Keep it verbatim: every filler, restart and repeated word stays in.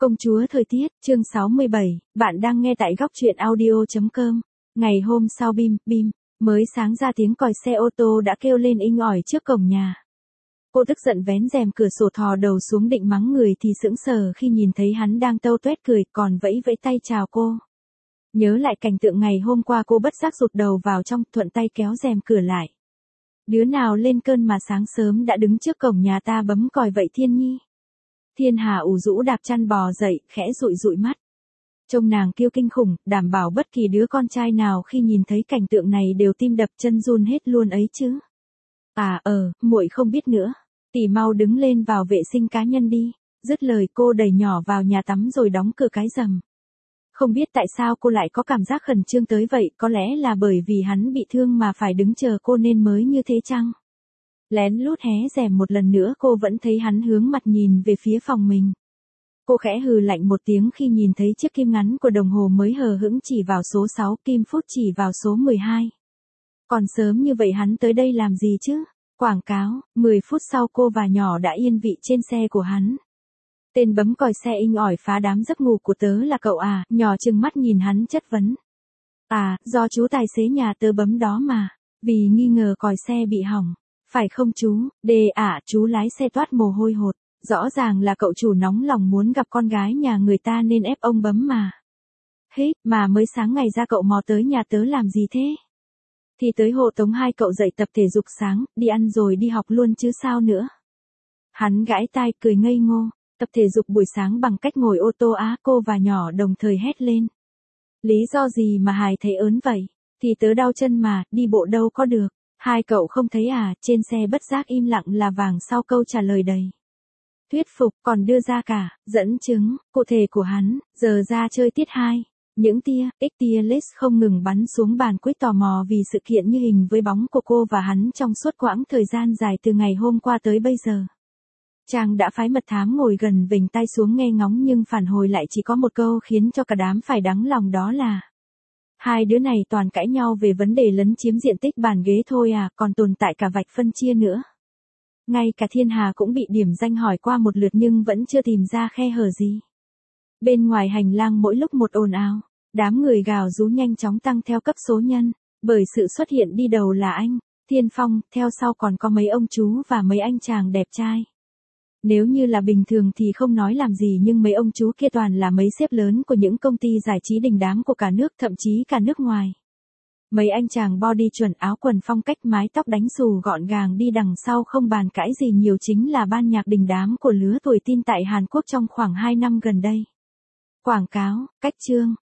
Công chúa thời tiết, chương sáu mươi bảy, bạn đang nghe tại góc truyện audio.com. Ngày hôm sau bim, bim, mới sáng ra tiếng còi xe ô tô đã kêu lên inh ỏi trước cổng nhà. Cô tức giận vén rèm cửa sổ thò đầu xuống định mắng người thì sững sờ khi nhìn thấy hắn đang tâu tuét cười còn vẫy vẫy tay chào cô. Nhớ lại cảnh tượng ngày hôm qua cô bất giác rụt đầu vào trong thuận tay kéo rèm cửa lại. Đứa nào lên cơn mà sáng sớm đã đứng trước cổng nhà ta bấm còi vậy Thiên Nhi? Thiên Hà ủ rũ đạp chăn bò dậy, khẽ dụi dụi mắt. Trông nàng kêu kinh khủng, đảm bảo bất kỳ đứa con trai nào khi nhìn thấy cảnh tượng này đều tim đập chân run hết luôn ấy chứ. À ờ, muội không biết nữa. Tỷ mau đứng lên vào vệ sinh cá nhân đi. Dứt lời cô đẩy nhỏ vào nhà tắm rồi đóng cửa cái rầm. Không biết tại sao cô lại có cảm giác khẩn trương tới vậy, có lẽ là bởi vì hắn bị thương mà phải đứng chờ cô nên mới như thế chăng? Lén lút hé rèm một lần nữa cô vẫn thấy hắn hướng mặt nhìn về phía phòng mình. Cô khẽ hừ lạnh một tiếng khi nhìn thấy chiếc kim ngắn của đồng hồ mới hờ hững chỉ vào số sáu, kim phút chỉ vào số mười hai. Còn sớm như vậy hắn tới đây làm gì chứ? Quảng cáo, mười phút sau cô và nhỏ đã yên vị trên xe của hắn. Tên bấm còi xe inh ỏi phá đám giấc ngủ của tớ là cậu à, nhỏ trừng mắt nhìn hắn chất vấn. À, do chú tài xế nhà tớ bấm đó mà, vì nghi ngờ còi xe bị hỏng. Phải không chú, đê ạ, à, chú lái xe toát mồ hôi hột, rõ ràng là cậu chủ nóng lòng muốn gặp con gái nhà người ta nên ép ông bấm mà. Hít, mà mới sáng ngày ra cậu mò tới nhà tớ làm gì thế? Thì tới hộ tống hai cậu dậy tập thể dục sáng, đi ăn rồi đi học luôn chứ sao nữa. Hắn gãi tai cười ngây ngô, tập thể dục buổi sáng bằng cách ngồi ô tô á, cô và nhỏ đồng thời hét lên. Lý do gì mà hài thấy ớn vậy? Thì tớ đau chân mà, đi bộ đâu có được. Hai cậu không thấy à, trên xe bất giác im lặng là vàng sau câu trả lời đầy thuyết phục, còn đưa ra cả dẫn chứng cụ thể của hắn. Giờ ra chơi tiết hai. Những tia, x tia laser không ngừng bắn xuống bàn quyết tò mò vì sự kiện như hình với bóng của cô và hắn trong suốt quãng thời gian dài từ ngày hôm qua tới bây giờ. Chàng đã phái mật thám ngồi gần vểnh tai xuống nghe ngóng nhưng phản hồi lại chỉ có một câu khiến cho cả đám phải đắng lòng, đó là hai đứa này toàn cãi nhau về vấn đề lấn chiếm diện tích bàn ghế thôi à, còn tồn tại cả vạch phân chia nữa. Ngay cả Thiên Hà cũng bị điểm danh hỏi qua một lượt nhưng vẫn chưa tìm ra khe hở gì. Bên ngoài hành lang mỗi lúc một ồn ào, đám người gào rú nhanh chóng tăng theo cấp số nhân, bởi sự xuất hiện đi đầu là anh, Thiên Phong, theo sau còn có mấy ông chú và mấy anh chàng đẹp trai. Nếu như là bình thường thì không nói làm gì nhưng mấy ông chú kia toàn là mấy sếp lớn của những công ty giải trí đình đám của cả nước, thậm chí cả nước ngoài. Mấy anh chàng body chuẩn, áo quần phong cách, mái tóc đánh xù gọn gàng đi đằng sau không bàn cãi gì nhiều chính là ban nhạc đình đám của lứa tuổi teen tại Hàn Quốc trong khoảng hai năm gần đây. Quảng cáo, cách chương,